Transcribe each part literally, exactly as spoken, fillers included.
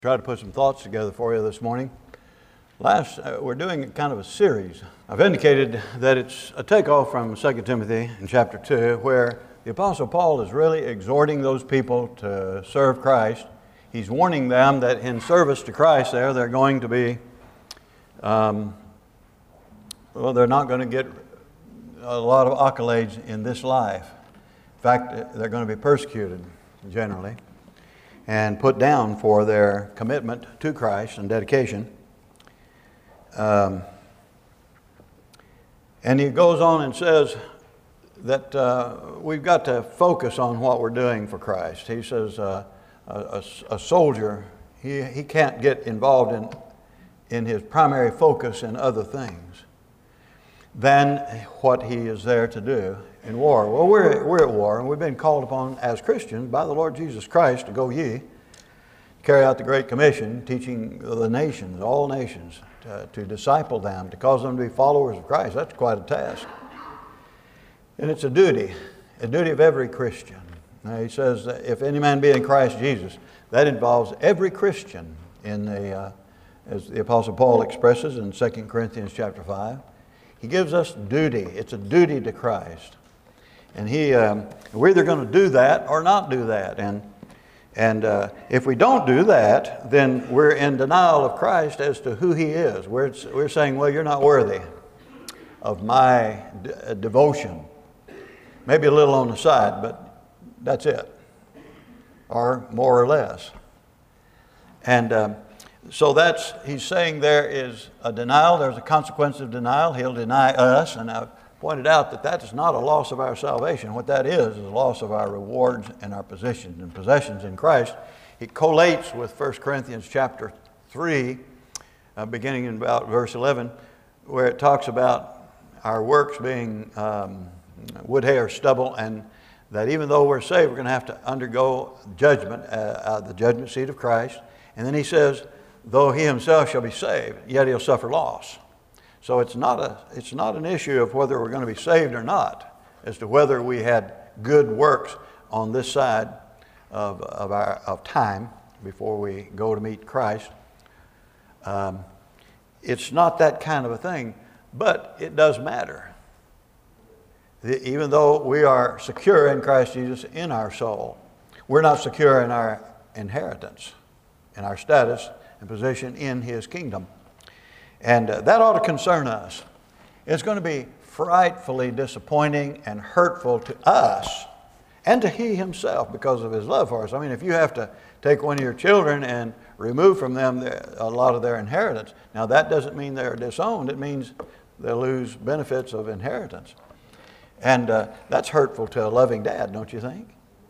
Try to put some thoughts together for you this morning. Last, uh, we're doing kind of a series. I've indicated that it's a takeoff from Second Timothy in chapter two, where the Apostle Paul is really exhorting those people to serve Christ. He's warning them that in service to Christ there, they're going to be, um, well, they're not going to get a lot of accolades in this life. In fact, they're going to be persecuted generally and put down for their commitment to Christ and dedication. Um, and he goes on and says that uh, we've got to focus on what we're doing for Christ. He says uh, a, a soldier, he, he can't get involved in, in his primary focus in other things than what he is there to do in war. Well, we're, we're at war, and we've been called upon as Christians by the Lord Jesus Christ to go ye, carry out the Great Commission, teaching the nations, all nations, to, to disciple them, to cause them to be followers of Christ. That's quite a task. And it's a duty, a duty of every Christian. Now, he says, that if any man be in Christ Jesus, that involves every Christian in the, uh, as the Apostle Paul expresses in Second Corinthians chapter five. He gives us duty. It's a duty to Christ. And he, um, we're either going to do that or not do that. And and uh, if we don't do that, then we're in denial of Christ as to who He is. We're, we're saying, well, you're not worthy of my d- devotion. Maybe a little on the side, but that's it. Or more or less. And um, so that's, he's saying there is a denial. There's a consequence of denial. He'll deny us. And I've pointed out that that is not a loss of our salvation. What that is is a loss of our rewards and our positions and possessions in Christ. It collates with First Corinthians chapter three, uh, beginning in about verse eleven, where it talks about our works being um, wood, hay, or stubble, and that even though we're saved, we're going to have to undergo judgment, uh, uh, the judgment seat of Christ. And then he says, though he himself shall be saved, yet he'll suffer loss. So it's not a it's not an issue of whether we're going to be saved or not, as to whether we had good works on this side of of our of time before we go to meet Christ. Um, it's not that kind of a thing, but it does matter. The, even though we are secure in Christ Jesus in our soul, we're not secure in our inheritance, in our status and position in His kingdom. And uh, that ought to concern us. It's going to be frightfully disappointing and hurtful to us and to He Himself because of His love for us. I mean, if you have to take one of your children and remove from them the, a lot of their inheritance, now that doesn't mean they're disowned. It means they'll lose benefits of inheritance. And uh, that's hurtful to a loving dad, don't you think?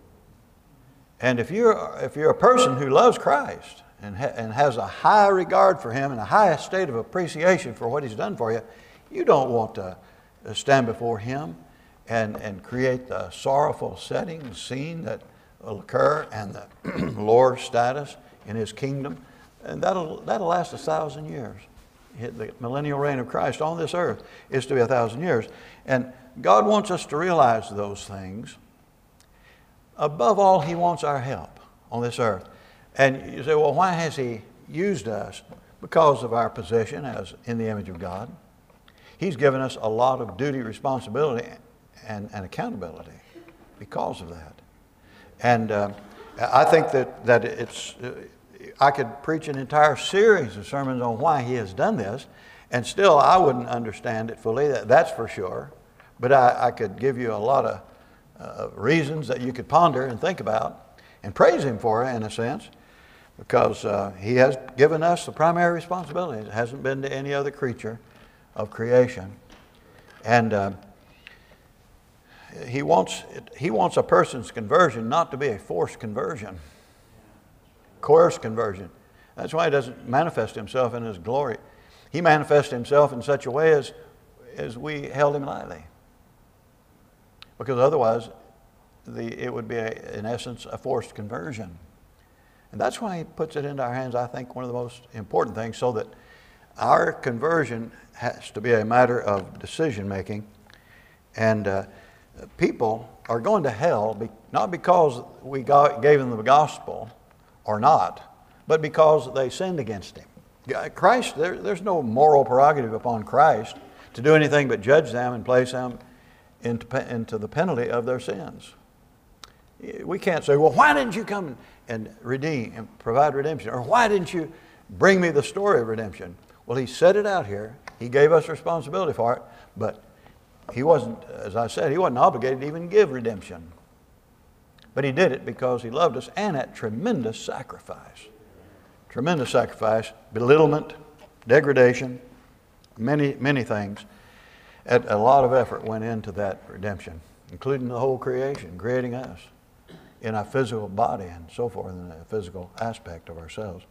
And if you're, if you're a person who loves Christ, And, ha- and has a high regard for Him and a high state of appreciation for what He's done for you, you don't want to stand before Him and, and create the sorrowful setting, scene that will occur, and the lower status in His kingdom. And that'll, that'll last a thousand years. The millennial reign of Christ on this earth is to be a thousand years. And God wants us to realize those things. Above all, He wants our help on this earth. And you say, well, why has He used us? Because of our position as in the image of God. He's given us a lot of duty, responsibility, and, and accountability because of that. And uh, I think that, that it's, uh, I could preach an entire series of sermons on why He has done this, and still I wouldn't understand it fully, that, that's for sure. But I, I could give you a lot of uh, reasons that you could ponder and think about and praise Him for, in a sense. Because uh, He has given us the primary responsibility. It hasn't been to any other creature of creation. And uh, he, wants, he wants a person's conversion not to be a forced conversion, coerced conversion. That's why He doesn't manifest Himself in His glory. He manifests Himself in such a way as, as we held Him lightly. Because otherwise, the, it would be, a, in essence, a forced conversion. And that's why He puts it into our hands, I think, one of the most important things, so that our conversion has to be a matter of decision making. And uh, people are going to hell, be, not because we got, gave them the gospel or not, but because they sinned against him. Christ, there, there's no moral prerogative upon Christ to do anything but judge them and place them into, into the penalty of their sins. We can't say, well, why didn't you come and redeem and provide redemption? Or why didn't you bring me the story of redemption? Well, he set it out here. He gave us responsibility for it, but he wasn't, as I said, he wasn't obligated to even give redemption. But he did it because he loved us and at tremendous sacrifice. Tremendous sacrifice, belittlement, degradation, many, many things. And a lot of effort went into that redemption, including the whole creation, creating us in our physical body and so forth, in the physical aspect of ourselves.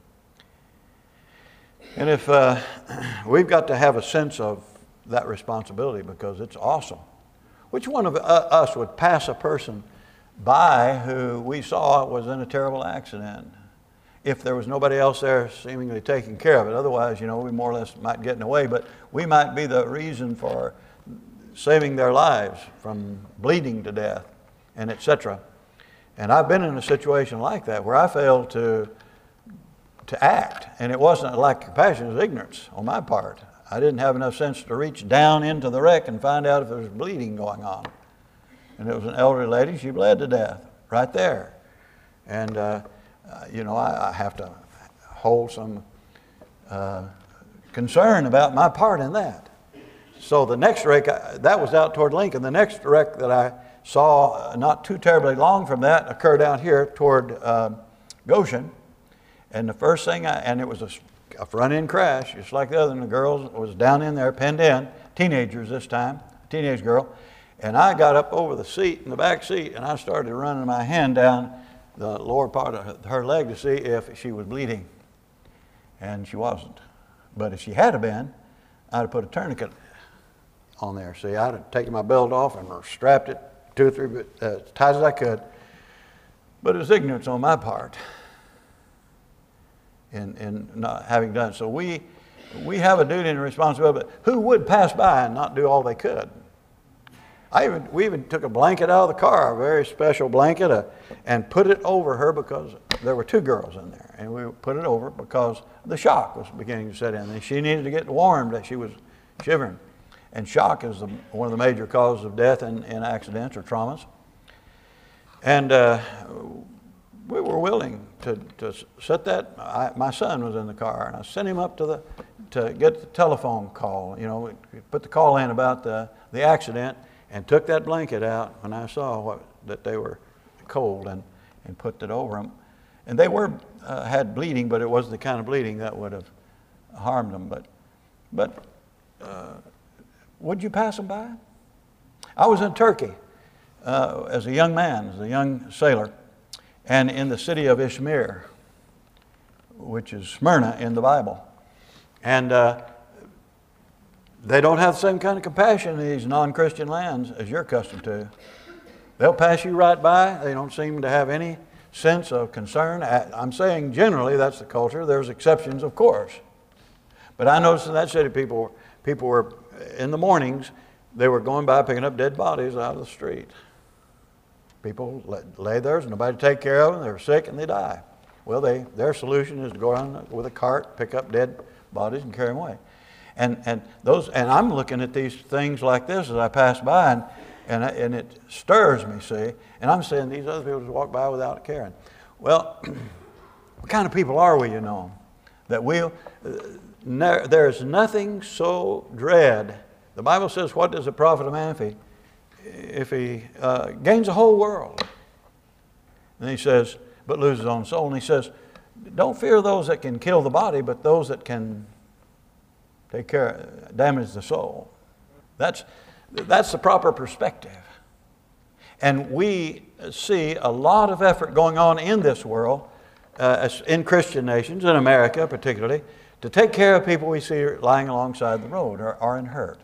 And if uh, we've got to have a sense of that responsibility because it's awesome. Which one of uh, us would pass a person by who we saw was in a terrible accident if there was nobody else there seemingly taking care of it? Otherwise, you know, we more or less might get in the way, but we might be the reason for saving their lives from bleeding to death, and et cetera. And I've been in a situation like that where I failed to to act, and it wasn't a lack of compassion, it was ignorance on my part. I didn't have enough sense to reach down into the wreck and find out if there was bleeding going on. And it was an elderly lady, she bled to death right there. And uh, uh, you know, I, I have to hold some uh, concern about my part in that. So the next wreck, I, that was out toward Lincoln. The next wreck that I saw, uh, not too terribly long from that, occurred out here toward uh, Goshen. And the first thing, I, and it was a, a front-end crash, just like the other, and the girl was down in there, pinned in, teenagers this time, teenage girl. And I got up over the seat, in the back seat, and I started running my hand down the lower part of her leg to see if she was bleeding. And she wasn't. But if she had been, I'd have put a tourniquet on there. See, I'd have taken my belt off and strapped it two or three, uh, as tight as I could. But it was ignorance on my part in, in not having done it. So we, we have a duty and a responsibility. But who would pass by and not do all they could? I even, we even took a blanket out of the car, a very special blanket, uh, and put it over her because there were two girls in there. And we put it over because the shock was beginning to set in. And she needed to get warmed, that she was shivering. And shock is the, one of the major causes of death in, in accidents or traumas. And uh, we were willing to, to set that. I, my son was in the car, and I sent him up to the to get the telephone call. You know, put the call in about the, the accident, and took that blanket out when I saw what, that they were cold, and, and put it over them. And they were uh, had bleeding, but it wasn't the kind of bleeding that would have harmed them. But, but uh, would you pass them by? I was in Turkey uh, as a young man, as a young sailor, and in the city of Izmir, which is Smyrna in the Bible. And uh, they don't have the same kind of compassion in these non-Christian lands as you're accustomed to. They'll pass you right by. They don't seem to have any sense of concern. I'm saying generally that's the culture. There's exceptions, of course. But I noticed in that city people, people were, in the mornings, they were going by picking up dead bodies out of the street. People lay there, and nobody to take care of them. They were sick and they die. Well, they, their solution is to go around with a cart, pick up dead bodies and carry them away. And, and, those, and I'm looking at these things like this as I pass by, and, and, and it stirs me, see. And I'm saying these other people just walk by without caring. Well, what kind of people are we, you know? That we'll, uh, ne- there's nothing so dread. The Bible says, what does it profit a man if he, if he uh, gains the whole world? And he says, but loses his own soul. And he says, don't fear those that can kill the body, but those that can take care, damage the soul. That's, that's the proper perspective. And we see a lot of effort going on in this world, uh, in Christian nations, in America particularly, to take care of people we see lying alongside the road or are in hurt.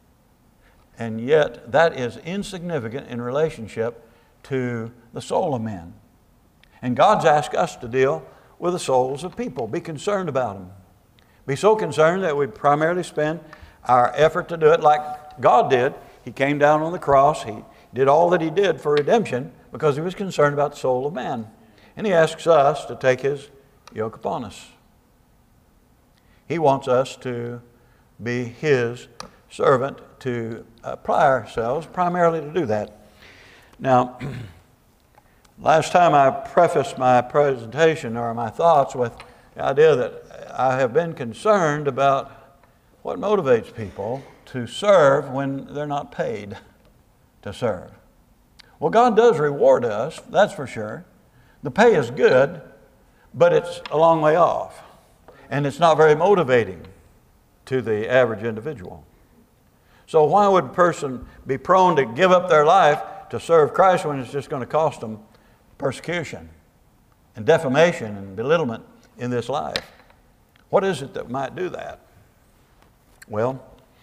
And yet that is insignificant in relationship to the soul of men. And God's asked us to deal with the souls of people, be concerned about them. Be so concerned that we primarily spend our effort to do it like God did. He came down on the cross. He did all that he did for redemption because he was concerned about the soul of man. And he asks us to take his yoke upon us. He wants us to be His servant, to apply ourselves primarily to do that. Now, last time I prefaced my presentation or my thoughts with the idea that I have been concerned about what motivates people to serve when they're not paid to serve. Well, God does reward us, that's for sure. The pay is good, but it's a long way off. And it's not very motivating to the average individual. So why would a person be prone to give up their life to serve Christ when it's just going to cost them persecution and defamation and belittlement in this life? What is it that might do that? Well,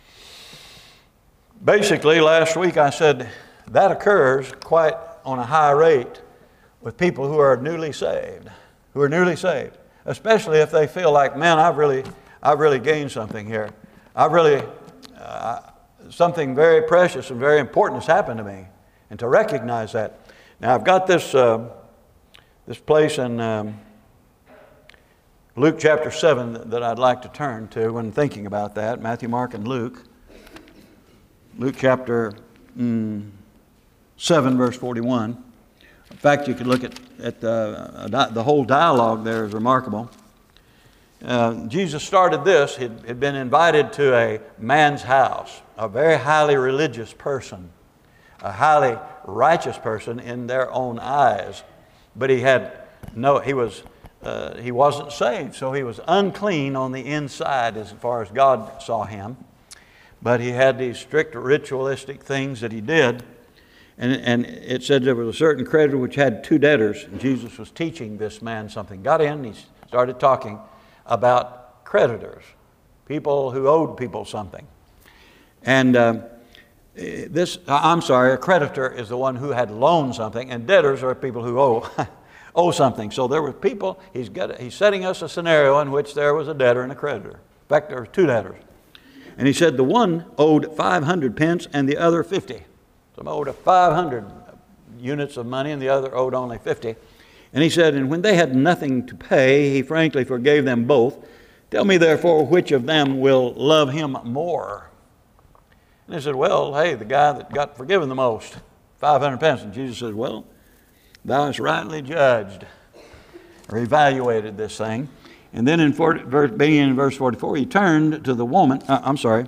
basically last week I said that occurs quite on a high rate with people who are newly saved, who are newly saved. Especially if they feel like, man, I've really, I've really gained something here. I've really, uh, something very precious and very important has happened to me. And to recognize that. Now, I've got this, uh, this place in um, Luke chapter seven that I'd like to turn to when thinking about that. Matthew, Mark, and Luke. Luke chapter mm, seven, verse forty-one. In fact, you could look at, at the, the whole dialogue there is remarkable. Uh, Jesus started this. He'd, he'd been invited to a man's house, a very highly religious person, a highly righteous person in their own eyes. But he had no, he was, uh, he wasn't saved, so he was unclean on the inside as far as God saw him. But he had these strict ritualistic things that he did. And, and it said there was a certain creditor which had two debtors. And Jesus was teaching this man something. Got in, he started talking about creditors, people who owed people something. And uh, this, I'm sorry, a creditor is the one who had loaned something, and debtors are people who owe, owe something. So there were people, he's, got, he's setting us a scenario in which there was a debtor and a creditor. In fact, there were two debtors. And he said the one owed five hundred pence and the other fifty. Some owed five hundred units of money and the other owed only fifty. And he said, and when they had nothing to pay, he frankly forgave them both. Tell me therefore which of them will love him more. And they said, well, hey, the guy that got forgiven the most, five hundred pence. And Jesus says, well, thou hast rightly judged or evaluated this thing. And then in forty, verse, beginning in verse forty-four, he turned to the woman, uh, I'm sorry,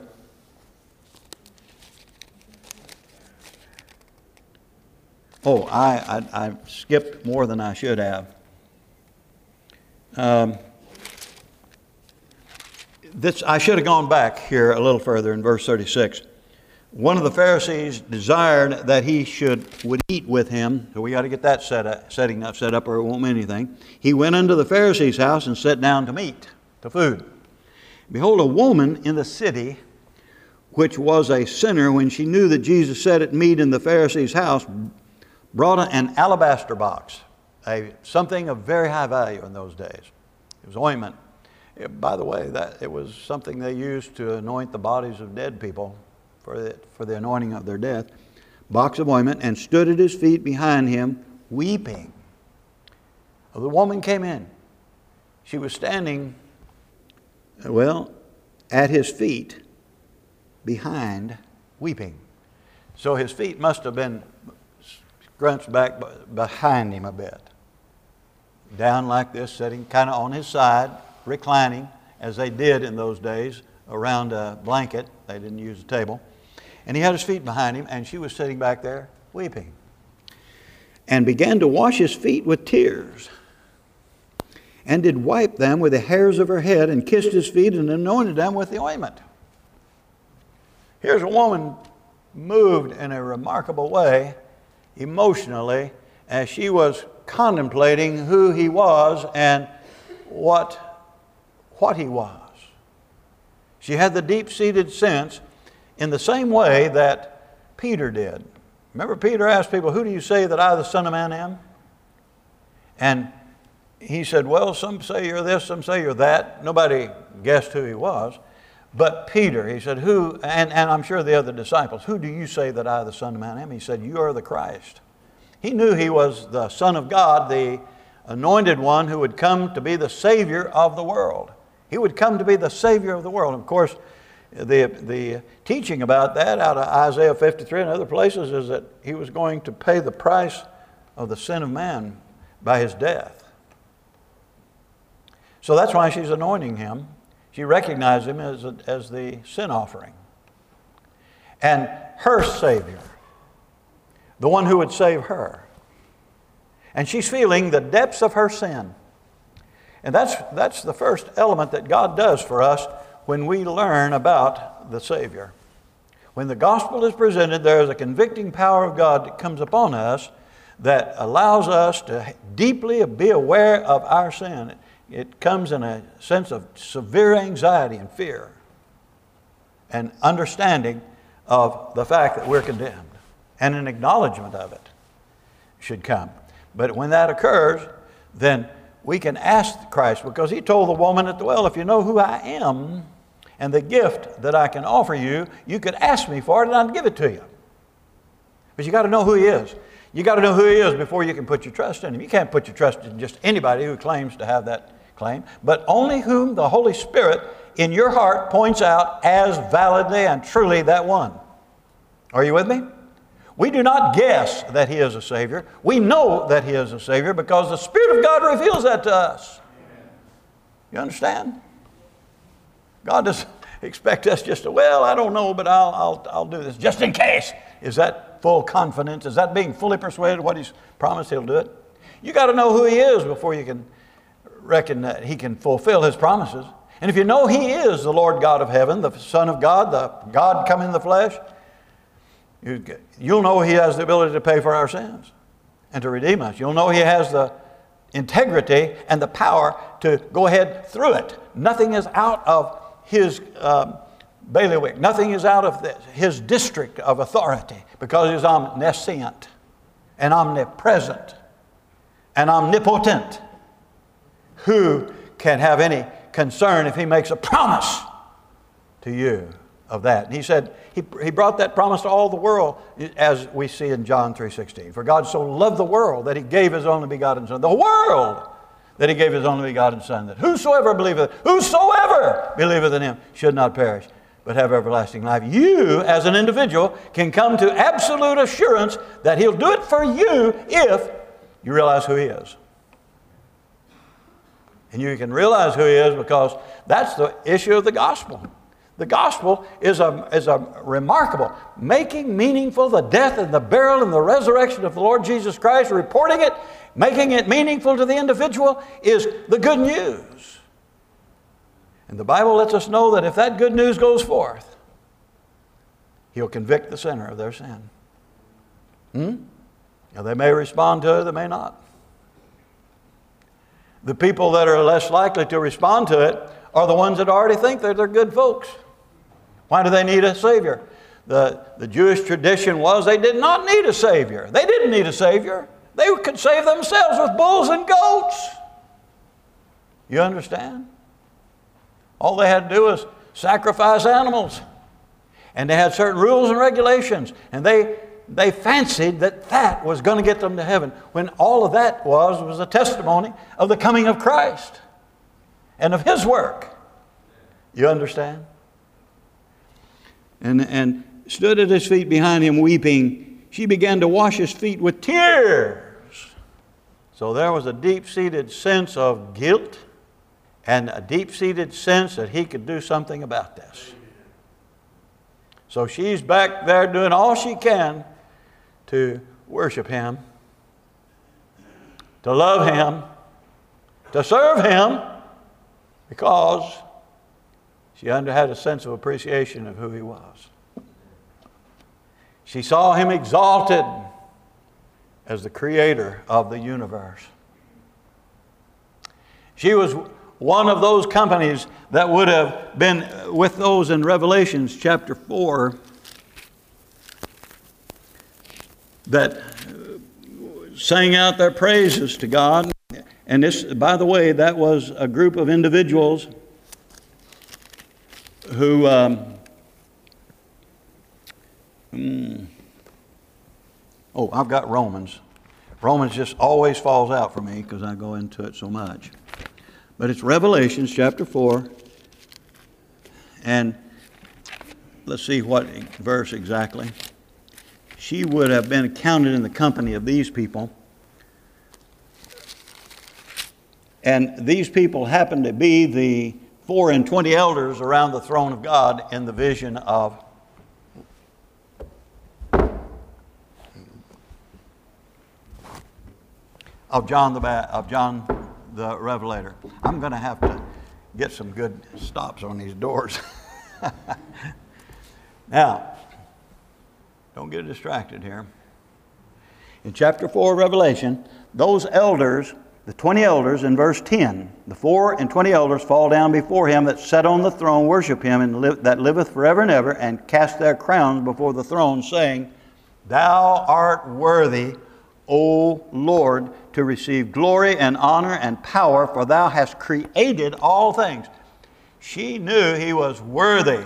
Oh, I, I, I skipped more than I should have. Um, this I should have gone back here a little further in verse thirty-six. One of the Pharisees desired that he should would eat with him. So we got to get that set up, setting up, set up, or it won't mean anything. He went unto the Pharisee's house and sat down to meat, to food. Behold, a woman in the city, which was a sinner, when she knew that Jesus sat at meat in the Pharisee's house, brought an alabaster box, a, something of very high value in those days. It was ointment. It, by the way, that it was something they used to anoint the bodies of dead people for the, for the anointing of their death. Box of ointment, and stood at his feet behind him, weeping. Well, the woman came in. She was standing, well, at his feet behind, weeping. So his feet must have been scrunched back behind him a bit. Down like this, sitting kind of on his side, reclining, as they did in those days, around a blanket. They didn't use a table. And he had his feet behind him, and she was sitting back there weeping. And began to wash his feet with tears, and did wipe them with the hairs of her head, and kissed his feet, and anointed them with the ointment. Here's a woman moved in a remarkable way, emotionally, as she was contemplating who he was and what, what he was. She had the deep-seated sense in the same way that Peter did. Remember, Peter asked people, who do you say that I, the Son of Man, am? And he said, well, some say you're this, some say you're that. Nobody guessed who he was. But Peter, he said, who, and, and I'm sure the other disciples, who do you say that I, the Son of Man, am? He said, you are the Christ. He knew he was the Son of God, the, anointed one who would come to be the Savior of the world. He would come to be the Savior of the world. And of course, the, the teaching about that out of Isaiah fifty-three and other places is that he was going to pay the price of the sin of man by his death. So that's why she's anointing him. She recognized him as, a, as the sin offering. And her Savior, the one who would save her. And she's feeling the depths of her sin. And that's, that's the first element that God does for us when we learn about the Savior. When the gospel is presented, there is a convicting power of God that comes upon us that allows us to deeply be aware of our sin. It comes in a sense of severe anxiety and fear and understanding of the fact that we're condemned, and an acknowledgement of it should come. But when that occurs, then we can ask Christ, because he told the woman at the well, if you know who I am and the gift that I can offer you, you could ask me for it and I'd give it to you. But you got to know who he is. You got to know who he is before you can put your trust in him. You can't put your trust in just anybody who claims to have that claim, but only whom the Holy Spirit in your heart points out as validly and truly that one. Are you with me? We do not guess that he is a Savior. We know that he is a Savior because the Spirit of God reveals that to us. You understand? God doesn't expect us just to, well, I don't know, but I'll, I'll, I'll do this just in case. Is that full confidence? Is that being fully persuaded what he's promised he'll do it? You got to know who he is before you can reckon that he can fulfill his promises. And if you know he is the Lord God of heaven, the Son of God, the God come in the flesh, you, you'll know he has the ability to pay for our sins and to redeem us. You'll know he has the integrity and the power to go ahead through it. Nothing is out of his um, bailiwick. Nothing is out of the, his district of authority, because he's omniscient and omnipresent and omnipotent. Who can have any concern if he makes a promise to you of that? And he said, he, he brought that promise to all the world, as we see in John three sixteen. For God so loved the world that he gave his only begotten Son. The world that he gave his only begotten Son, that whosoever believeth, whosoever believeth in him should not perish, but have everlasting life. You, as an individual, can come to absolute assurance that he'll do it for you if you realize who he is. And you can realize who he is because that's the issue of the gospel. The gospel is a, is a remarkable, making meaningful the death and the burial and the resurrection of the Lord Jesus Christ, reporting it, making it meaningful to the individual is the good news. And the Bible lets us know that if that good news goes forth, he'll convict the sinner of their sin. Hmm? Now, they may respond to it, they may not. The people that are less likely to respond to it are the ones that already think that they're good folks. Why do they need a Savior? The, the Jewish tradition was they did not need a Savior. They didn't need a Savior. They could save themselves with bulls and goats. You understand? All they had to do was sacrifice animals. And they had certain rules and regulations. And they They fancied that that was going to get them to heaven, when all of that was was a testimony of the coming of Christ and of his work. You understand? And, and stood at his feet behind him weeping. She began to wash his feet with tears. So there was a deep-seated sense of guilt and a deep-seated sense that he could do something about this. So she's back there doing all she can to worship him, to love him, to serve him, because she under had a sense of appreciation of who he was. She saw him exalted as the creator of the universe. She was one of those companies that would have been with those in Revelations chapter four that sang out their praises to God. And this, by the way, that was a group of individuals who um, hmm, oh, I've got Romans. Romans just always falls out for me because I go into it so much. But it's Revelation chapter four. And let's see what verse exactly. She would have been counted in the company of these people. And these people happen to be the four and twenty elders around the throne of God in the vision of of John the ba- of John the Revelator. I'm going to have to get some good stops on these doors. Now, don't get distracted here. In chapter four of Revelation, those elders, the twenty elders in verse ten, the four and twenty elders fall down before him that sat on the throne, worship him and live, that liveth forever and ever, and cast their crowns before the throne, saying, Thou art worthy, O Lord, to receive glory and honor and power, for thou hast created all things. She knew he was worthy.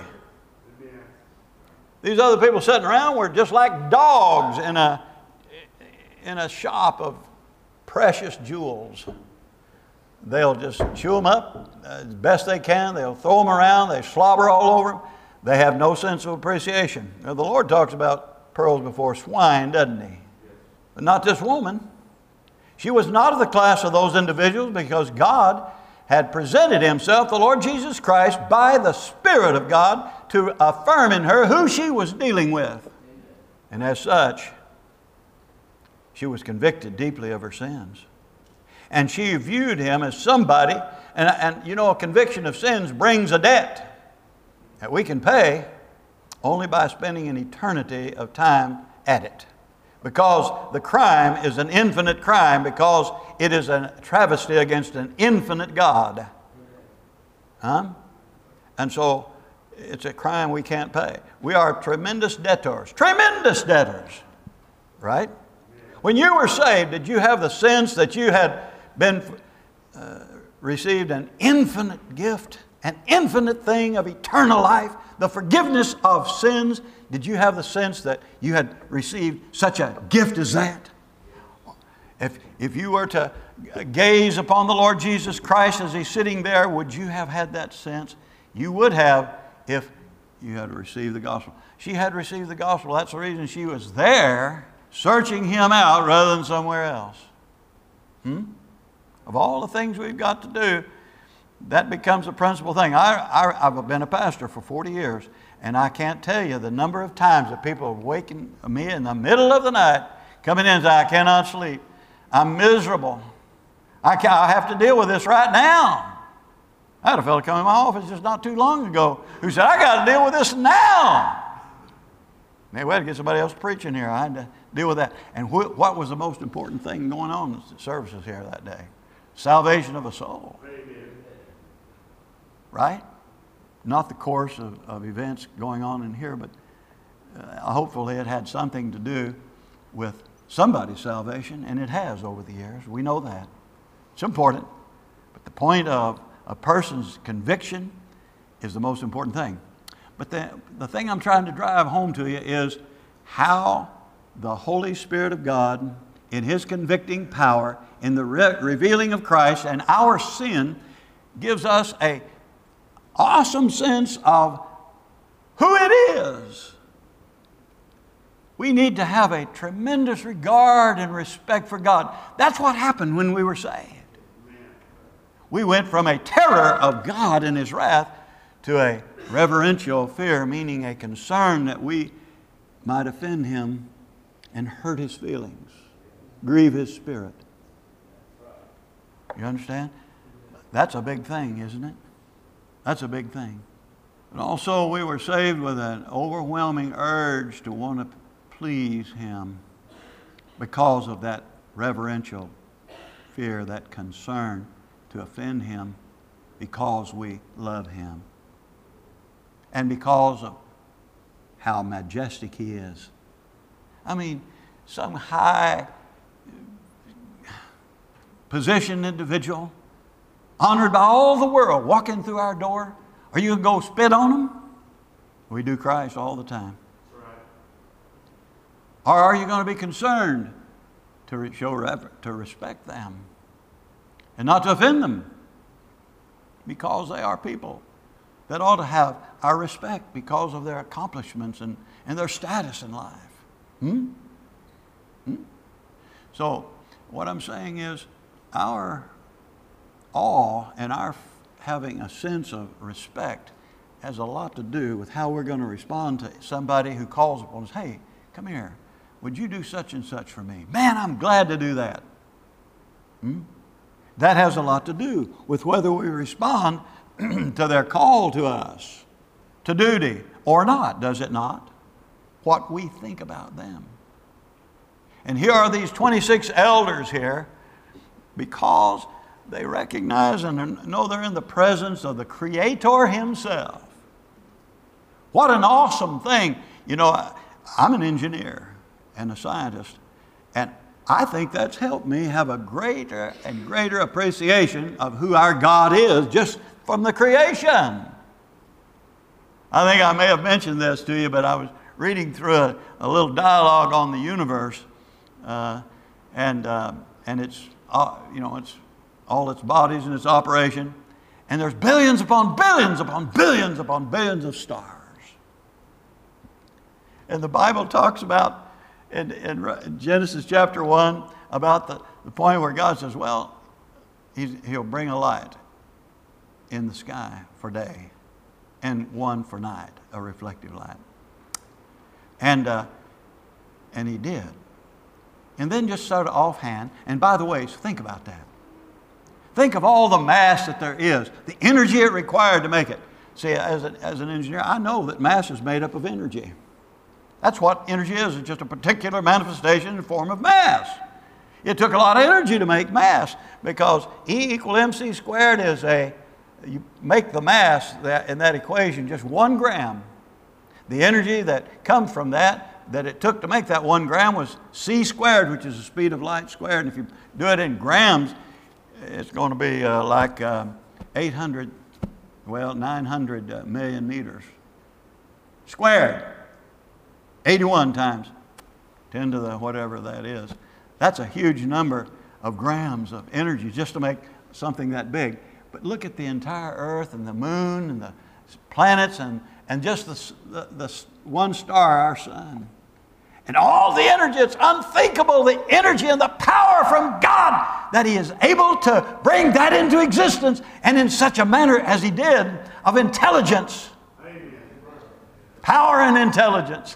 These other people sitting around were just like dogs in a, in a shop of precious jewels. They'll just chew them up as best they can. They'll throw them around. They slobber all over them. They have no sense of appreciation. Now, the Lord talks about pearls before swine, doesn't he? But not this woman. She was not of the class of those individuals because God had presented himself, the Lord Jesus Christ, by the Spirit of God to affirm in her who she was dealing with. And as such, she was convicted deeply of her sins. And she viewed him as somebody, and, and you know, a conviction of sins brings a debt that we can pay only by spending an eternity of time at it. Because the crime is an infinite crime, because it is a travesty against an infinite God. Huh? And so it's a crime we can't pay. We are tremendous debtors. Tremendous debtors. Right? When you were saved, did you have the sense that you had been uh, received an infinite gift, an infinite thing of eternal life, the forgiveness of sins? Did you have the sense that you had received such a gift as that? If, if you were to gaze upon the Lord Jesus Christ as he's sitting there, would you have had that sense? You would have if you had received the gospel. She had received the gospel. That's the reason she was there, searching him out rather than somewhere else. Hmm? Of all the things we've got to do, that becomes a principal thing. I, I, I've been a pastor for forty years, and I can't tell you the number of times that people have wakened me in the middle of the night, coming in and say, I cannot sleep. I'm miserable. I, can, I have to deal with this right now. I had a fellow come in my office just not too long ago who said, I got to deal with this now. Maybe we had to get somebody else preaching here. I had to deal with that. And wh- what was the most important thing going on in the services here that day? Salvation of a soul. Amen. Right? Not the course of, of events going on in here, but uh, hopefully it had something to do with somebody's salvation, and it has over the years. We know that. It's important. But the point of a person's conviction is the most important thing. But the, the thing I'm trying to drive home to you is how the Holy Spirit of God, in his convicting power, in the re- revealing of Christ and our sin, gives us a awesome sense of who it is. We need to have a tremendous regard and respect for God. That's what happened when we were saved. We went from a terror of God and his wrath to a reverential fear, meaning a concern that we might offend him and hurt his feelings, grieve his spirit. You understand? That's a big thing, isn't it? That's a big thing. And also we were saved with an overwhelming urge to want to please him because of that reverential fear, that concern to offend him because we love him. And because of how majestic he is. I mean, some high positioned individual, honored by all the world, walking through our door. Are you going to go spit on them? We do Christ all the time. Right. Or are you going to be concerned to re- show rever- to respect them and not to offend them, because they are people that ought to have our respect because of their accomplishments and, and their status in life. Hmm? Hmm? So what I'm saying is our awe and our having a sense of respect has a lot to do with how we're going to respond to somebody who calls upon us. Hey, come here. Would you do such and such for me? Man, I'm glad to do that. Hmm? That has a lot to do with whether we respond to their call to us, to duty, or not, does it not? What we think about them. And here are these twenty-six elders here because they recognize and know they're in the presence of the Creator Himself. What an awesome thing. You know, I'm an engineer and a scientist, and I think that's helped me have a greater and greater appreciation of who our God is just from the creation. I think I may have mentioned this to you, but I was reading through a, a little dialogue on the universe, uh, and uh, and it's uh, you know it's all its bodies and its operation, and there's billions upon billions upon billions upon billions of stars. And the Bible talks about in, in Genesis chapter one about the, the point where God says, well, he's, He'll bring a light in the sky for day and one for night, a reflective light. And, uh, and He did. And then just sort of offhand, and by the way, so think about that. Think of all the mass that there is, the energy it required to make it. See, as, a, as an engineer, I know that mass is made up of energy. That's what energy is. It's just a particular manifestation in the form of mass. It took a lot of energy to make mass because E equal mc squared is a, you make the mass that, in that equation just one gram. The energy that comes from that, that it took to make that one gram was c squared, which is the speed of light squared. And if you do it in grams, it's going to be uh, like uh, eight hundred, well, nine hundred uh, million meters squared. eighty-one times ten to the whatever that is. That's a huge number of grams of energy just to make something that big. But look at the entire Earth and the moon and the planets and, and just the, the, the one star, our sun. And all the energy, it's unthinkable, the energy and the power from God that He is able to bring that into existence, and in such a manner as He did, of intelligence. Amen. Power and intelligence.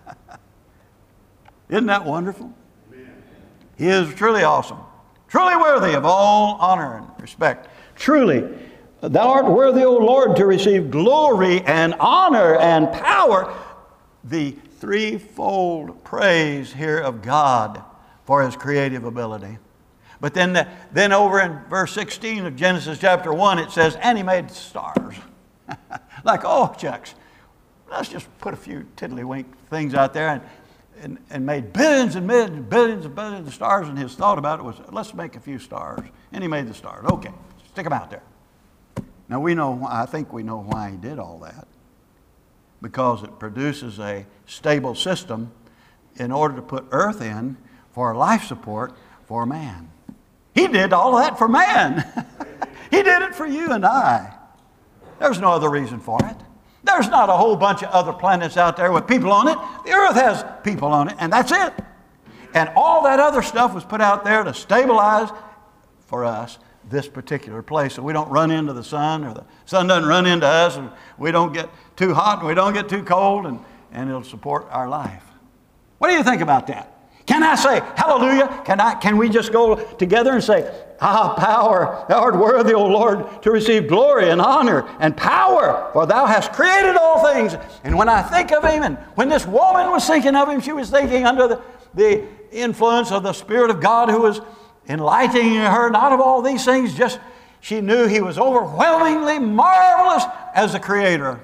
Isn't that wonderful? Amen. He is truly awesome, truly worthy of all honor and respect. Truly, Thou art worthy, O Lord, to receive glory and honor and power. The threefold praise here of God for His creative ability. But then, the, then over in verse sixteen of Genesis chapter one, it says, and He made stars. Like, oh, shucks, let's just put a few tiddlywink things out there and, and, and made billions and millions, billions and billions of stars, and His thought about it was, let's make a few stars. And He made the stars. Okay, stick them out there. Now we know, I think we know why He did all that. Because it produces a stable system in order to put earth in for life support for man. He did all of that for man. He did it for you and I. There's no other reason for it. There's not a whole bunch of other planets out there with people on it. The earth has people on it, and that's it. And all that other stuff was put out there to stabilize for us this particular place, so we don't run into the sun, or the sun doesn't run into us, and we don't get too hot and we don't get too cold, and, and it'll support our life. What do you think about that? Can I say hallelujah? Can I? Can we just go together and say, ah, power, Thou art worthy, O Lord, to receive glory and honor and power, for Thou hast created all things. And when I think of Him, and when this woman was thinking of Him, she was thinking under the, the influence of the Spirit of God who was enlightening her, not of all these things, just she knew He was overwhelmingly marvelous as a creator.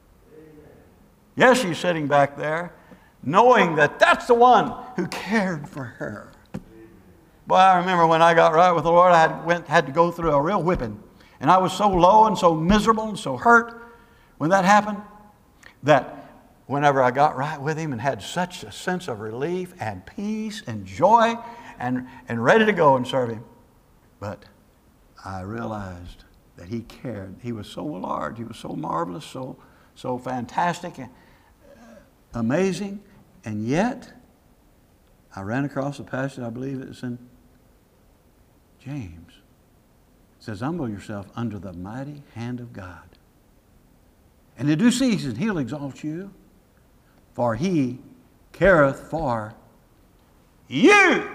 Yes, she's sitting back there, knowing that that's the one who cared for her. Boy, I remember when I got right with the Lord, I had, went, had to go through a real whipping. And I was so low and so miserable and so hurt when that happened, that whenever I got right with Him and had such a sense of relief and peace and joy and, and ready to go and serve Him. But I realized that He cared. He was so large. He was so marvelous, so, so fantastic, and amazing. And yet, I ran across a passage, I believe it's in James. It says, humble yourself under the mighty hand of God. And in due season He'll exalt you, for He careth for you.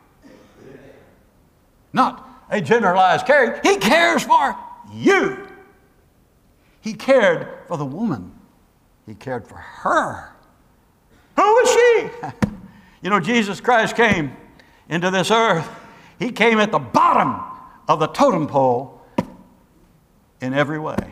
Not a generalized care. He cares for you. He cared for the woman. He cared for her. Who was she? You know, Jesus Christ came into this earth. He came at the bottom of the totem pole in every way,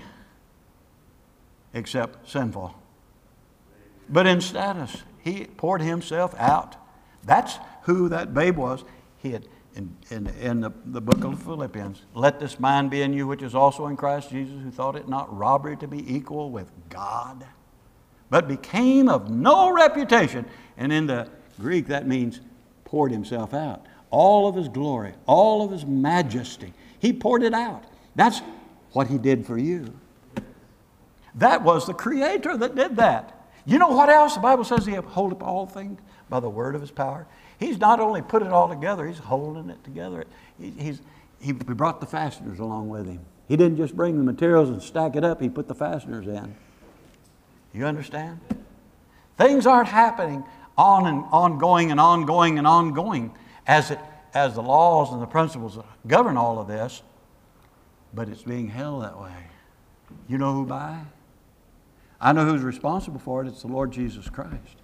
except sinful. But in status, He poured Himself out. That's who that babe was. He had, in, in, in the, the book of Philippians, let this mind be in you, which is also in Christ Jesus, who thought it not robbery to be equal with God, but became of no reputation. And in the Greek, that means poured Himself out. All of His glory, all of His majesty, He poured it out. That's what He did for you. That was the Creator that did that. You know what else? The Bible says He upholdeth all things by the word of His power. He's not only put it all together, He's holding it together. He, he's, he brought the fasteners along with Him. He didn't just bring the materials and stack it up. He put the fasteners in. You understand? Things aren't happening on and ongoing and ongoing and ongoing as, it, as the laws and the principles that govern all of this, but it's being held that way. You know who by? I know who's responsible for it. It's the Lord Jesus Christ.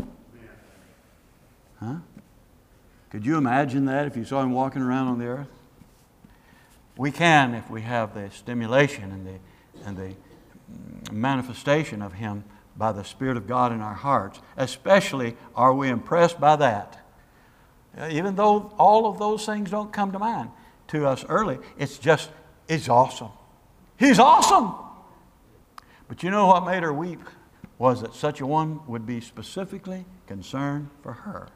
Huh? Could you imagine that if you saw Him walking around on the earth? We can if we have the stimulation and the, and the manifestation of Him by the Spirit of God in our hearts. Especially are we impressed by that. Even though all of those things don't come to mind to us early, it's just, it's awesome. He's awesome. But you know what made her weep was that such a one would be specifically concerned for her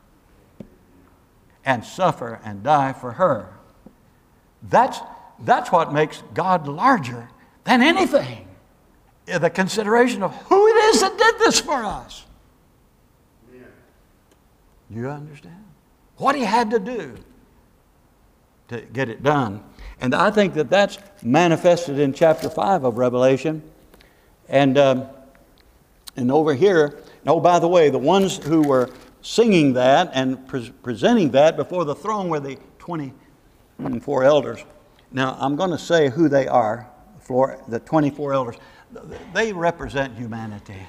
and suffer and die for her. That's, that's what makes God larger than anything. The consideration of who it is that did this for us. Yeah. You understand? What He had to do to get it done. And I think that that's manifested in chapter five of Revelation. And, um, and over here, oh, by the way, the ones who were singing that and pre- presenting that before the throne were the twenty-four elders. Now, I'm going to say who they are, for the twenty-four elders. They represent humanity.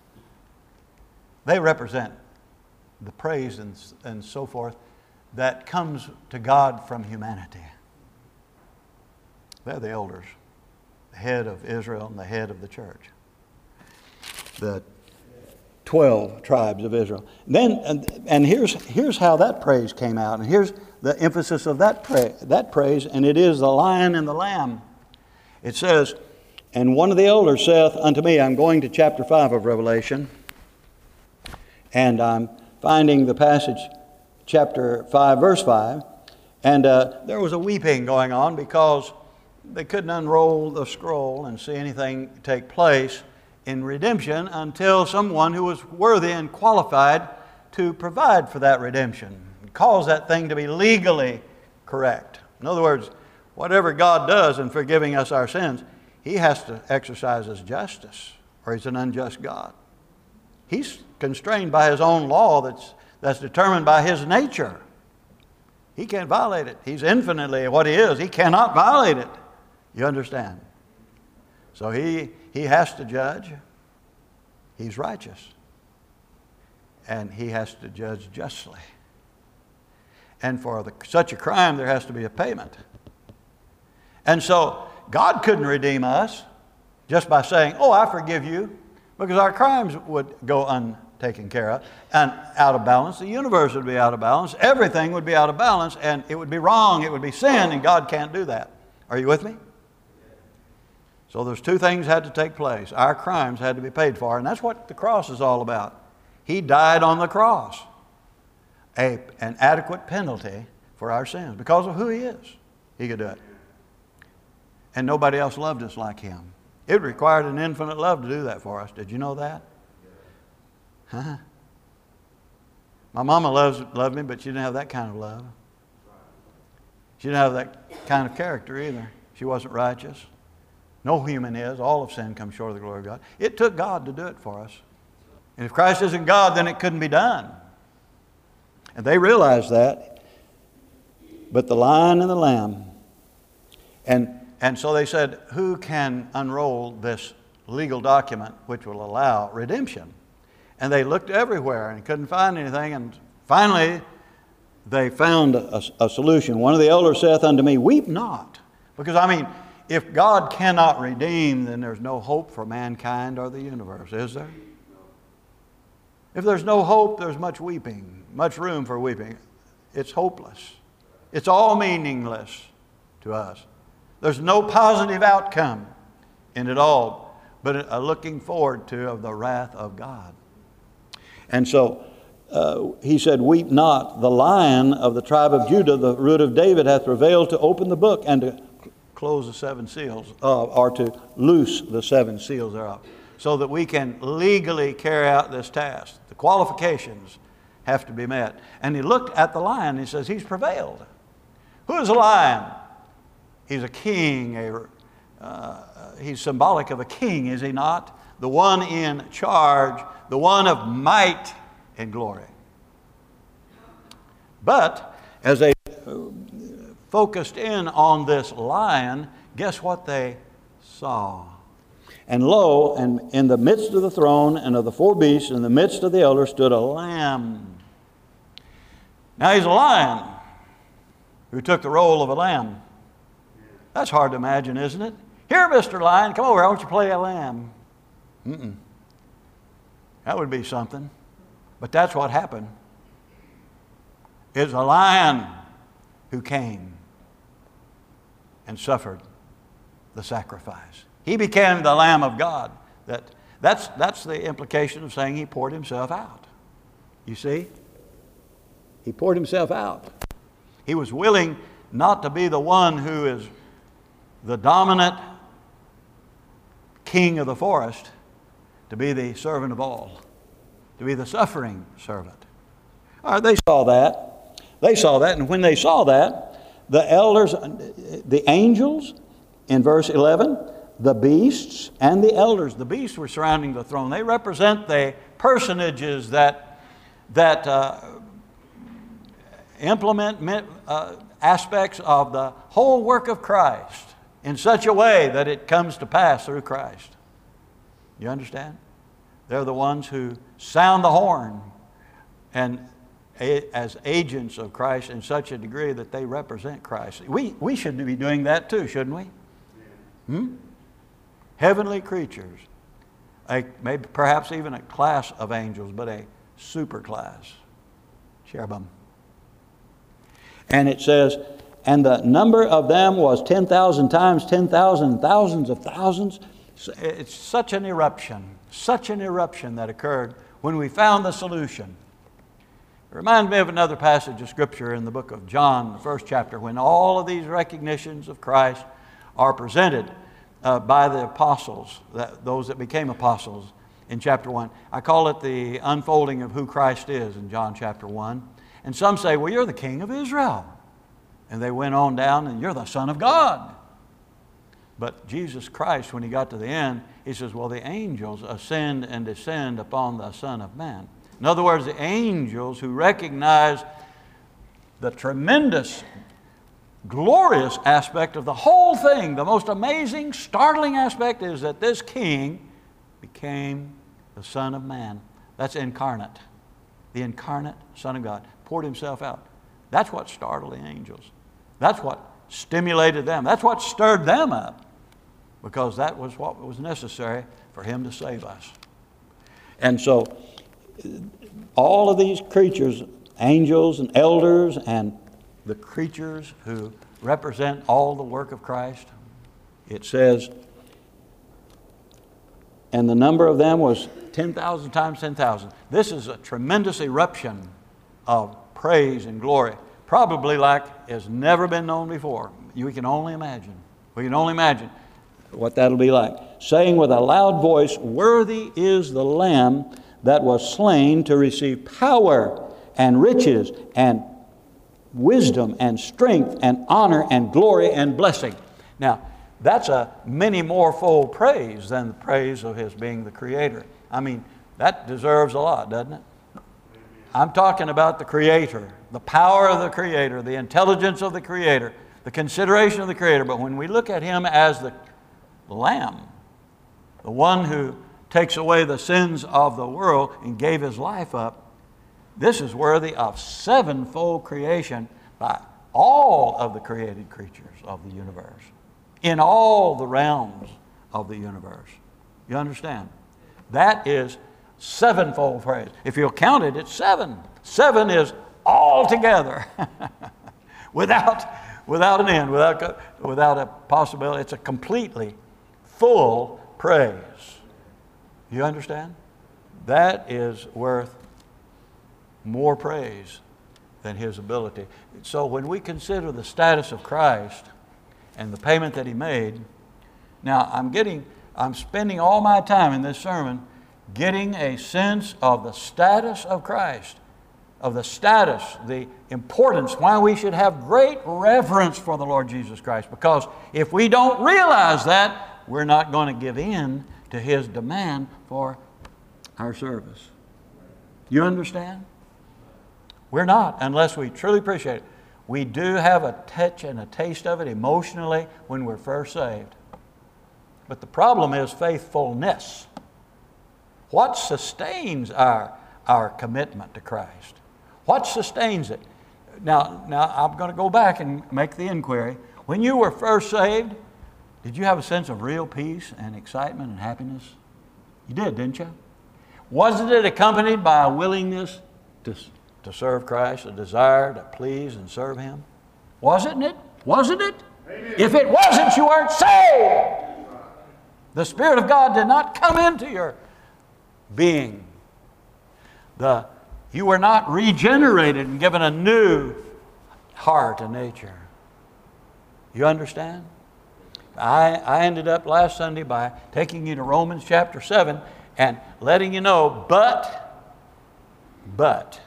They represent the praise and, and so forth that comes to God from humanity. They're the elders, the head of Israel and the head of the church. The twelve tribes of Israel. Then, and, and here's, here's how that praise came out. And here's the emphasis of that, pra- that praise, and it is the lion and the lamb. It says, and one of the elders saith unto me, I'm going to chapter five of Revelation, and I'm finding the passage, chapter five, verse five, and uh, there was a weeping going on because they couldn't unroll the scroll and see anything take place in redemption until someone who was worthy and qualified to provide for that redemption, cause that thing to be legally correct. In other words, whatever God does in forgiving us our sins, He has to exercise His justice, or He's an unjust God. He's constrained by His own law that's, that's determined by His nature. He can't violate it. He's infinitely what He is. He cannot violate it. You understand? So He, he has to judge. He's righteous. And He has to judge justly. And for the, such a crime, there has to be a payment. And so God couldn't redeem us just by saying, oh, I forgive you, because our crimes would go untaken care of and out of balance. The universe would be out of balance. Everything would be out of balance, and it would be wrong. It would be sin, and God can't do that. Are you with me? So there's two things had to take place. Our crimes had to be paid for, and that's what the cross is all about. He died on the cross, a, an adequate penalty for our sins. Because of who He is, He could do it. And nobody else loved us like Him. It required an infinite love to do that for us. Did you know that? Huh? My mama loves, loved me, but she didn't have that kind of love. She didn't have that kind of character either. She wasn't righteous. No human is. All of sin comes short of the glory of God. It took God to do it for us. And if Christ isn't God, then it couldn't be done. And they realized that. But the Lion and the Lamb. And, and so they said, who can unroll this legal document which will allow redemption? And they looked everywhere and couldn't find anything. And finally, they found a, a solution. One of the elders saith unto me, weep not. Because, I mean, if God cannot redeem, then there's no hope for mankind or the universe, is there? If there's no hope, there's much weeping, much room for weeping. It's hopeless. It's all meaningless to us. There's no positive outcome in it all, but a looking forward to of the wrath of God. And so uh, he said, weep not, the Lion of the tribe of Judah, the root of David, hath prevailed to open the book and to close the seven seals, uh, or to loose the seven seals thereof, so that we can legally carry out this task. The qualifications have to be met. And he looked at the Lion and he says, he's prevailed. Who is a lion? He's a king. A, uh, he's symbolic of a king, is he not? The one in charge, the one of might and glory. But as they focused in on this lion, guess what they saw? And lo, and in the midst of the throne and of the four beasts, in the midst of the elders, stood a lamb. Now he's a lion who took the role of a lamb. That's hard to imagine, isn't it? Here, Mister Lion, come over, I want you to play a lamb. Mm-mm. That would be something. But that's what happened. It's a lion who came and suffered the sacrifice. He became the Lamb of God. That, that's, that's the implication of saying He poured Himself out. You see? He poured Himself out. He was willing not to be the one who is the dominant king of the forest, to be the servant of all, to be the suffering servant. All right, they saw that. They saw that, and when they saw that, the elders, the angels, in verse eleven, the beasts and the elders. The beasts were surrounding the throne. They represent the personages that, that uh, implement uh, aspects of the whole work of Christ in such a way that it comes to pass through Christ. You understand? They're the ones who sound the horn and a, as agents of Christ in such a degree that they represent Christ. We, we should be doing that too, shouldn't we? Hmm? Heavenly creatures, a, maybe perhaps even a class of angels, but a super class, cherubim. And it says, and the number of them was ten thousand times ten thousand, thousands of thousands. It's such an eruption, such an eruption that occurred when we found the solution. It reminds me of another passage of Scripture in the book of John, the first chapter, when all of these recognitions of Christ are presented uh, by the apostles, that, those that became apostles in chapter one. I call it the unfolding of who Christ is in John chapter one. And some say, well, you're the King of Israel. And they went on down, and you're the Son of God. But Jesus Christ, when He got to the end, He says, well, the angels ascend and descend upon the Son of Man. In other words, the angels who recognize the tremendous, glorious aspect of the whole thing, the most amazing, startling aspect is that this King became the Son of Man. That's incarnate. The incarnate Son of God poured Himself out. That's what startled the angels. That's what stimulated them. That's what stirred them up, because that was what was necessary for Him to save us. And so all of these creatures, angels and elders and the creatures who represent all the work of Christ, it says, and the number of them was ten thousand times ten thousand. This is a tremendous eruption of praise and glory probably like has never been known before. You can only imagine. We can only imagine what that'll be like. Saying with a loud voice, "Worthy is the Lamb that was slain to receive power and riches and wisdom and strength and honor and glory and blessing." Now, that's a many more fold praise than the praise of His being the Creator. I mean, that deserves a lot, doesn't it? I'm talking about the Creator, the power of the Creator, the intelligence of the Creator, the consideration of the Creator. But when we look at Him as the Lamb, the one who takes away the sins of the world and gave His life up, this is worthy of sevenfold creation by all of the created creatures of the universe, in all the realms of the universe. You understand? That is sevenfold praise. If you'll count it, it's seven. Seven is all together, without, without an end, without, without a possibility. It's a completely full praise. You understand? That is worth more praise than His ability. So when we consider the status of Christ and the payment that He made, now I'm getting, I'm spending all my time in this sermon getting a sense of the status of Christ, of the status, the importance, why we should have great reverence for the Lord Jesus Christ. Because if we don't realize that, we're not going to give in to His demand for our service. You understand? We're not, unless we truly appreciate it. We do have a touch and a taste of it emotionally when we're first saved. But the problem is faithfulness. What sustains our, our commitment to Christ? What sustains it? Now, now, I'm going to go back and make the inquiry. When you were first saved, did you have a sense of real peace and excitement and happiness? You did, didn't you? Wasn't it accompanied by a willingness to, to serve Christ, a desire to please and serve Him? Wasn't it? Wasn't it? Amen. If it wasn't, you weren't saved. The Spirit of God did not come into your being. The, you were not regenerated and given a new heart and nature. You understand? I, I ended up last Sunday by taking you to Romans chapter seven and letting you know, but, but,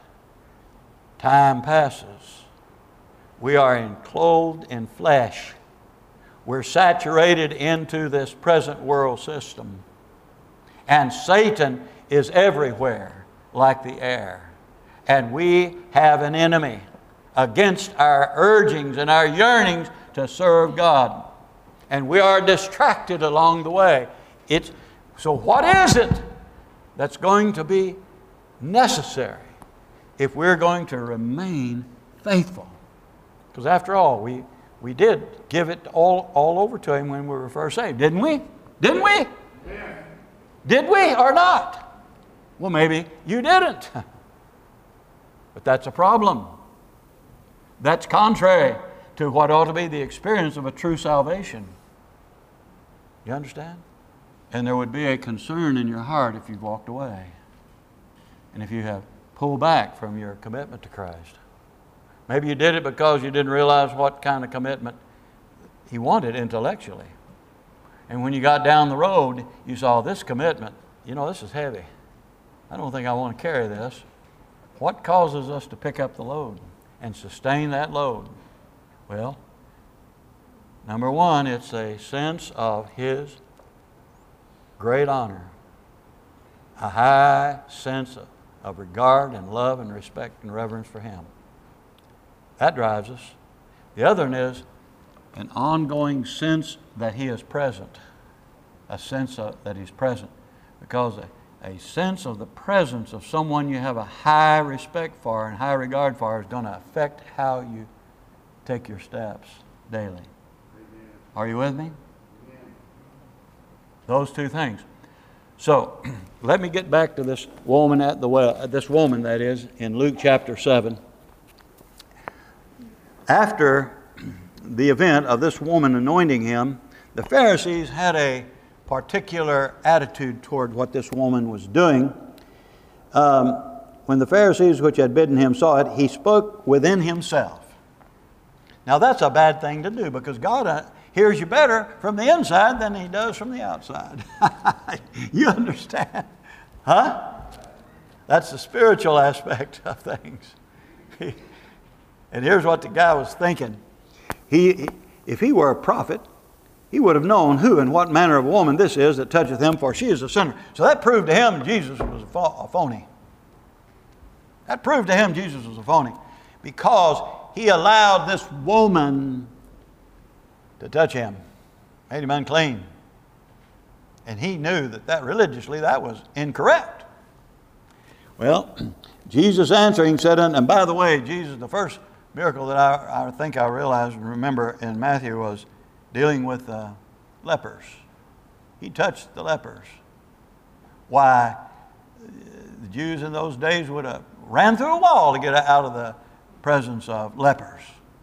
time passes. We are clothed in flesh. We're saturated into this present world system. And Satan is everywhere like the air. And we have an enemy against our urgings and our yearnings to serve God. And we are distracted along the way. It's, so what is it that's going to be necessary if we're going to remain faithful? Because after all, we, we did give it all, all over to Him when we were first saved, didn't we? Didn't we? Yeah. Did we or not? Well, maybe you didn't. But that's a problem. That's contrary to what ought to be the experience of a true salvation. You understand? And there would be a concern in your heart if you've walked away. And if you have pulled back from your commitment to Christ. Maybe you did it because you didn't realize what kind of commitment He wanted intellectually. And when you got down the road, you saw this commitment. You know, this is heavy. I don't think I want to carry this. What causes us to pick up the load and sustain that load? Well, number one, it's a sense of His great honor. A high sense of, of regard and love and respect and reverence for Him. That drives us. The other one is an ongoing sense that He is present. A sense of, that He's present. Because a, a sense of the presence of someone you have a high respect for and high regard for is going to affect how you take your steps daily. Amen. Are you with me? Amen. Those two things. So, let me get back to this woman at the well, this woman that is, in Luke chapter seven. After the event of this woman anointing Him, the Pharisees had a particular attitude toward what this woman was doing. Um, when the Pharisees which had bidden Him saw it, he spoke within himself. Now that's a bad thing to do, because God uh, hears you better from the inside than He does from the outside. You understand? Huh? That's the spiritual aspect of things. And here's what the guy was thinking. He, he, if he were a prophet, he would have known who and what manner of woman this is that toucheth him, for she is a sinner. So that proved to him Jesus was a phony. That proved to him Jesus was a phony, because he allowed this woman to touch him, made him unclean. And he knew that, that religiously that was incorrect. Well, Jesus answering said, and by the way, Jesus, the first miracle that I, I think I realized and remember in Matthew was dealing with uh, lepers. He touched the lepers. Why, the Jews in those days would have ran through a wall to get out of the presence of lepers.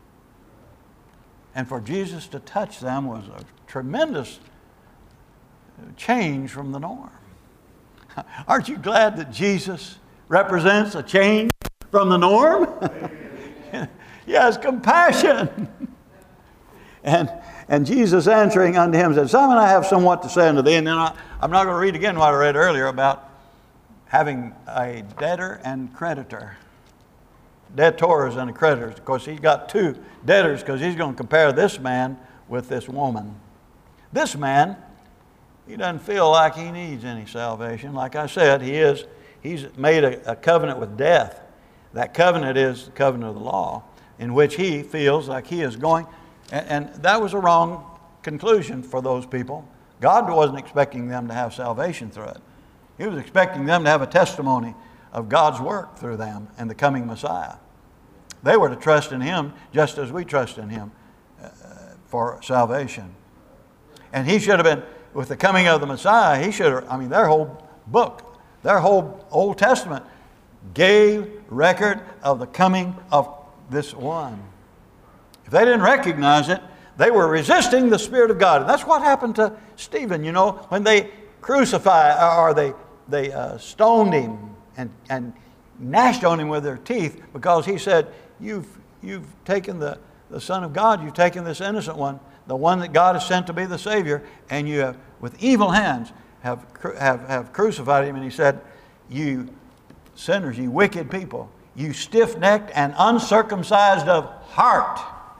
And for Jesus to touch them was a tremendous change from the norm. Aren't you glad that Jesus represents a change from the norm? He has compassion. And, and Jesus answering unto him said, Simon, I have somewhat to say unto thee. And then I, I'm not going to read again what I read earlier about having a debtor and creditor. Debtors and creditors. Of course, he's got two debtors, because he's going to compare this man with this woman. This man, he doesn't feel like he needs any salvation. Like I said, he is, he's made a, a covenant with death. That covenant is the covenant of the law, in which he feels like he is going, and, and that was a wrong conclusion for those people. God wasn't expecting them to have salvation through it. He was expecting them to have a testimony of God's work through them and the coming Messiah. They were to trust in Him just as we trust in Him uh, for salvation. And he should have been, with the coming of the Messiah, he should have, I mean, their whole book, their whole Old Testament gave record of the coming of this one. If they didn't recognize it, they were resisting the Spirit of God. And that's what happened to Stephen, you know, when they crucified, or they, they uh, stoned him and, and gnashed on him with their teeth, because he said, you've, you've taken the, the Son of God, you've taken this innocent one, the one that God has sent to be the Savior, and you have, with evil hands, have, have, have crucified him. And he said, you sinners, you wicked people, you stiff-necked and uncircumcised of heart,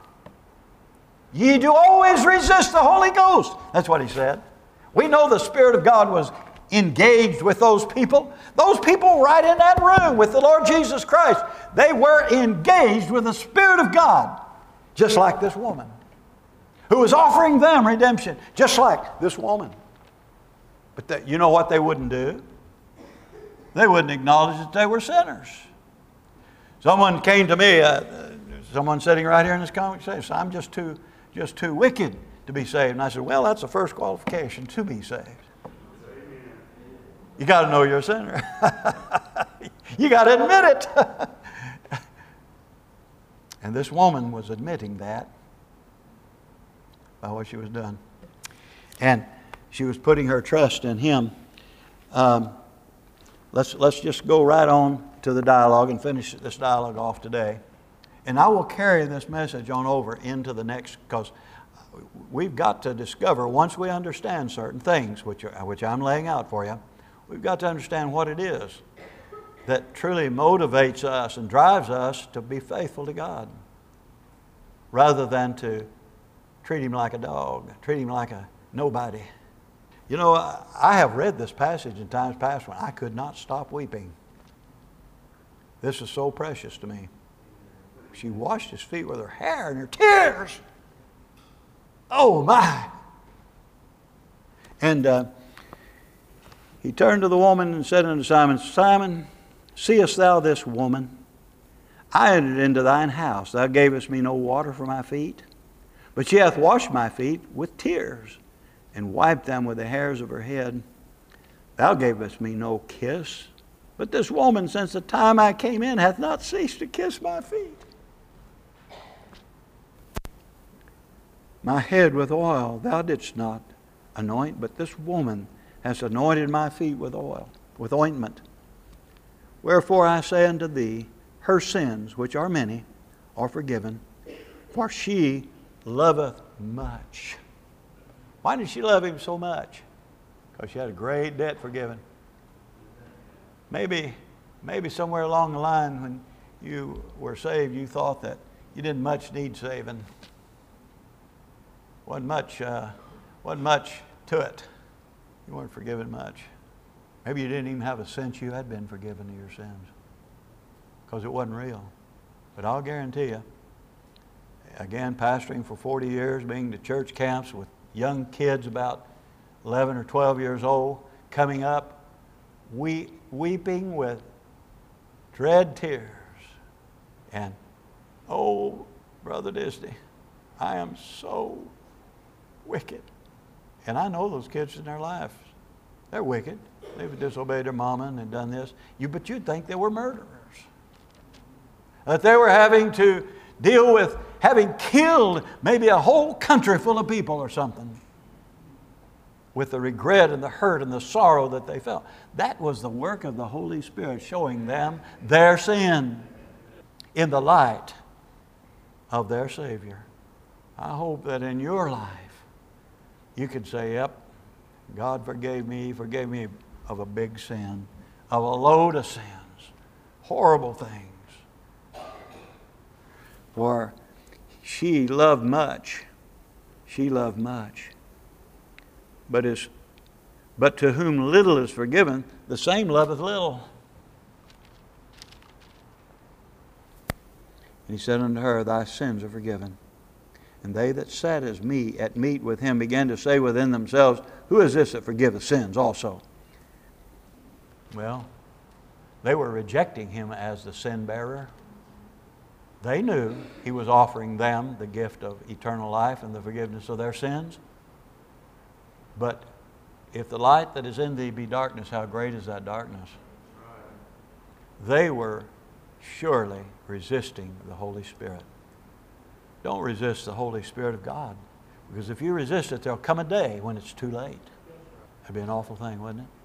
ye do always resist the Holy Ghost. That's what he said. We know the Spirit of God was engaged with those people. Those people right in that room with the Lord Jesus Christ, they were engaged with the Spirit of God, just like this woman, who was offering them redemption, just like this woman. But that, you know what they wouldn't do? They wouldn't acknowledge that they were sinners. Someone came to me, uh, someone sitting right here in this congregation, said, I'm just too, just too wicked to be saved. And I said, well, that's the first qualification to be saved. You got to know you're a sinner. You got to admit it. And this woman was admitting that by what she was doing. And she was putting her trust in Him. Um, let's, let's just go right on to the dialogue and finish this dialogue off today. And I will carry this message on over into the next, because we've got to discover, once we understand certain things, which, are, which I'm laying out for you, we've got to understand what it is that truly motivates us and drives us to be faithful to God, rather than to treat Him like a dog, treat Him like a nobody. You know, I have read this passage in times past when I could not stop weeping. This is so precious to me. She washed His feet with her hair and her tears. Oh my! And uh, He turned to the woman and said unto Simon, Simon, seest thou this woman? I entered into thine house. Thou gavest me no water for my feet, but she hath washed my feet with tears, and wiped them with the hairs of her head. Thou gavest me no kiss, but this woman, since the time I came in, hath not ceased to kiss my feet. My head with oil thou didst not anoint, but this woman hast anointed my feet with oil, with ointment. Wherefore I say unto thee, her sins, which are many, are forgiven, For she loveth much. Why did she love him so much? Because she had a great debt forgiven. Maybe, maybe somewhere along the line when you were saved, you thought that you didn't much need saving. Wasn't much, uh, wasn't much to it. You weren't forgiven much. Maybe you didn't even have a sense you had been forgiven of your sins because it wasn't real. But I'll guarantee you, again, pastoring for forty years, being to church camps with young kids about eleven or twelve years old, coming up, we, weeping with dread tears. And, oh, Brother Disney, I am so wicked. And I know those kids in their life. They're wicked. They've disobeyed their mama and they've done this. You, but you'd think they were murderers. That they were having to deal with having killed maybe a whole country full of people or something, with the regret and the hurt and the sorrow that they felt. That was the work of the Holy Spirit showing them their sin in the light of their Savior. I hope that in your life you could say, yep, God forgave me, He forgave me of a big sin, of a load of sins, horrible things. For she loved much, she loved much. But, is, but to whom little is forgiven, the same loveth little. And he said unto her, thy sins are forgiven. And they that sat as meat, at meat with him began to say within themselves, who is this that forgiveth sins also? Well, they were rejecting him as the sin bearer. They knew he was offering them the gift of eternal life and the forgiveness of their sins. But if the light that is in thee be darkness, how great is that darkness? They were surely resisting the Holy Spirit. Don't resist the Holy Spirit of God. Because if you resist it, there'll come a day when it's too late. That'd be an awful thing, wouldn't it?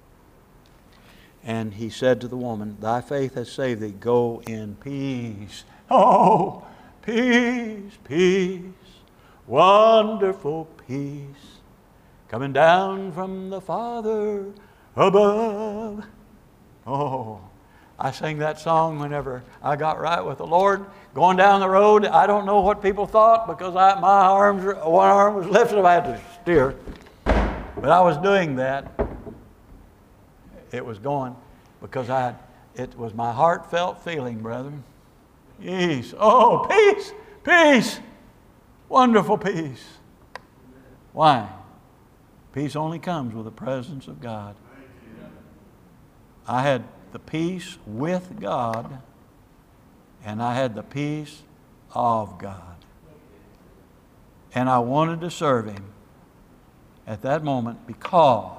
And he said to the woman, thy faith has saved thee. Go in peace. Oh, peace, peace, wonderful peace, coming down from the Father above. Oh, I sang that song whenever I got right with the Lord. Going down the road, I don't know what people thought because I, my arms, one arm was lifted, I had to steer. But I was doing that. It was going because I, it was my heartfelt feeling, brethren. Peace. Oh, peace, peace, wonderful peace. Why? Peace only comes with the presence of God. I had the peace with God, and I had the peace of God. And I wanted to serve Him at that moment because,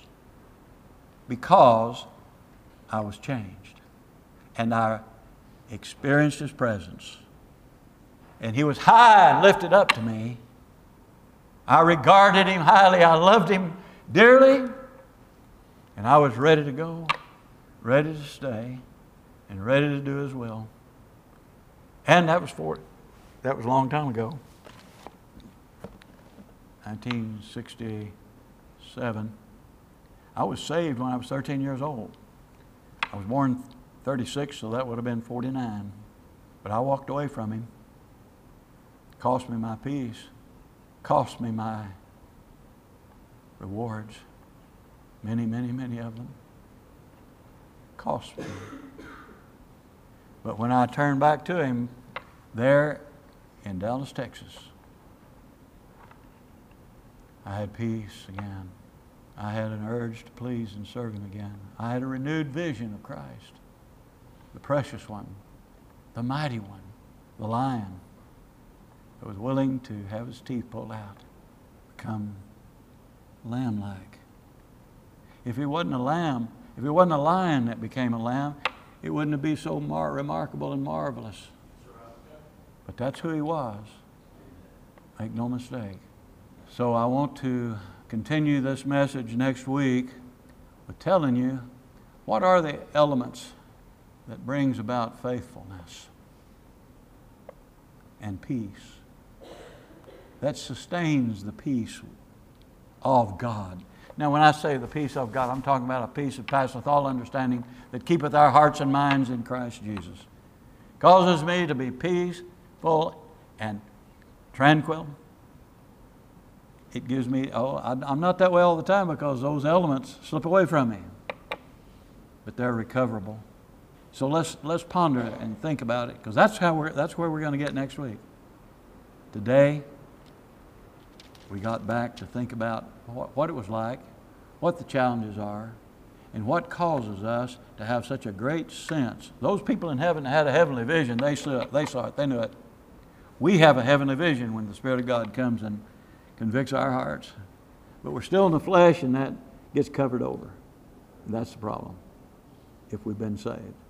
because I was changed. And I experienced His presence. And He was high and lifted up to me. I regarded Him highly. I loved Him dearly. And I was ready to go, ready to stay, and ready to do His will. And that was for that was a long time ago. nineteen sixty-seven. I was saved when I was thirteen years old. I was born thirty-six, so that would have been forty-nine. But I walked away from Him. Cost me my peace. Cost me my rewards. Many, many, many of them. Cost me. But when I turned back to Him, there in Dallas, Texas, I had peace again. I had an urge to please and serve Him again. I had a renewed vision of Christ, the precious one, the mighty one, the lion that was willing to have his teeth pulled out, become lamb-like. If He wasn't a lamb, if He wasn't a lion that became a lamb, it wouldn't be so mar- remarkable and marvelous. But that's who He was. Make no mistake. So I want to continue this message next week with telling you what are the elements that brings about faithfulness. and peace. That sustains the peace of God. Now, when I say the peace of God, I'm talking about a peace that passeth all understanding, that keepeth our hearts and minds in Christ Jesus. Causes me to be peaceful and tranquil. It gives me, oh, I'm not that way all the time because those elements slip away from me. But they're recoverable. So let's let's ponder it and think about it, because that's how we're that's where we're going to get next week. Today, we got back to think about what, what it was like, what the challenges are, and what causes us to have such a great sense. Those people in heaven had a heavenly vision. They saw it. They saw it. They knew it. We have a heavenly vision when the Spirit of God comes and convicts our hearts. But we're still in the flesh, and that gets covered over. And that's the problem if we've been saved.